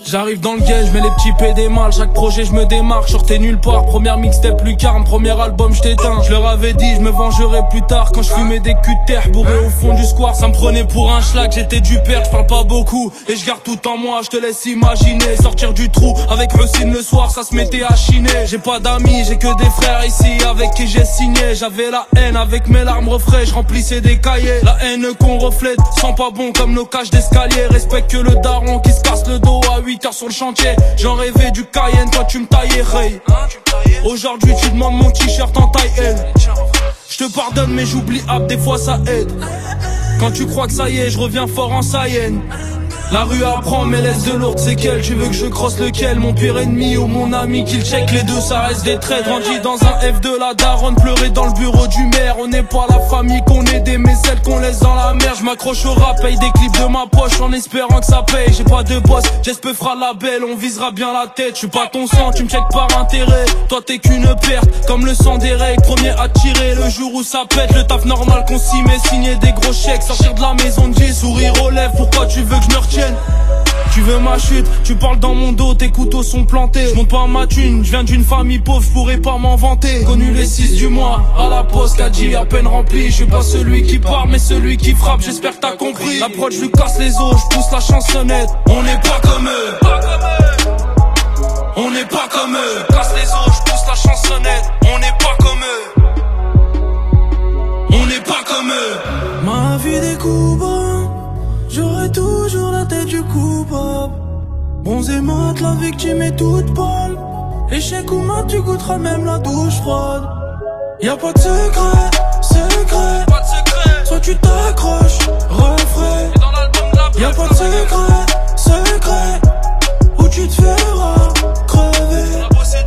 J'arrive dans le game, je mets les petits PD mal. Chaque projet je me démarque, sortais nulle part. Première mixtape plus carme, premier album je t'éteins. Je leur avais dit je me vengerai plus tard. Quand je fumais des culs de terre bourrés au fond du square. Ça me prenait pour un schlag, j'étais du père, je parle pas beaucoup. Et je garde tout en moi, je te laisse imaginer. Sortir du trou avec Russine le soir, ça se mettait à chiner. J'ai pas d'amis, j'ai que des frères ici avec qui j'ai signé. J'avais la haine avec mes larmes refrais, je remplissais des cahiers. La haine qu'on reflète, sent pas bon comme nos cages d'escalier. Respecte que le daron qui se casse le dos à 8h sur le chantier. J'en rêvais du Cayenne, toi tu me taillais, hey. Aujourd'hui tu demandes mon t-shirt en taille L. Je te pardonne mais j'oublie des fois ça aide. Quand tu crois que ça y est, je reviens fort en Saïenne. La rue apprend mais laisse de lourdes séquelles. Tu veux que je crosse lequel, mon pire ennemi ou mon ami qu'il check? Les deux ça reste des traits. Grandi dans un F de la daronne, pleurer dans le bureau du maire. On n'est pas la famille qu'on aide mais celle qu'on laisse dans la mer. Je m'accroche au rap, paye des clips de ma poche en espérant que ça paye. J'ai pas de boss, j'espère fera la belle, on visera bien la tête. Je suis pas ton sang, tu me check par intérêt. Toi t'es qu'une perte, comme le sang des règles. Premier à tirer le jour où ça pète. Le taf normal qu'on s'y met, signer des gros chèques. Sortir de la maison de vie, sourire aux lèvres. Pourquoi tu veux que je me retienne? Tu veux ma chute, tu parles dans mon dos, tes couteaux sont plantés. Je monte pas ma thune, je viens d'une famille pauvre, je pourrais pas m'en vanter. Connu les 6 du mois, à la poste, caddie à peine rempli. Je suis pas celui qui parle, mais celui qui frappe, j'espère que t'as compris. L'approche lui casse les os, je pousse la chansonnette. On n'est pas comme eux, on n'est pas comme eux. Casse les os, je pousse la chansonnette. On n'est pas comme eux, on n'est pas comme eux. Ma vie des coups bas, j'aurai toujours la tête du coupable. Bons et mat, la victime est toute pâle. Échec ou mat, tu goûteras même la douche froide. Y'a pas de secret, secret. Soit tu t'accroches, refrais. Y'a pas de secret, secret. Ou tu te feras crever.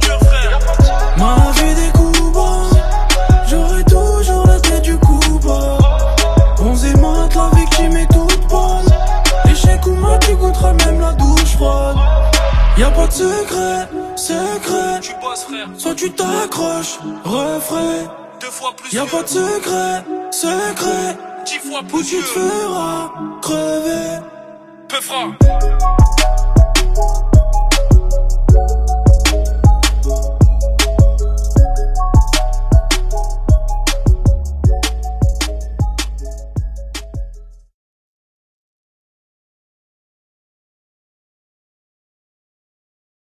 Ma vie des coups bas, j'aurai toujours la tête du coupable. Bons et mat, la victime est toute pâle. Échec ou mat, tu goûteras même la douche froide. Y'a pas de secret, secret. Tu bosses frère, Soit tu t'accroches, refrais. 2 fois plus. Y'a pas de secret, secret. 10 fois Ou plus. tu te feras crever. Peu fra.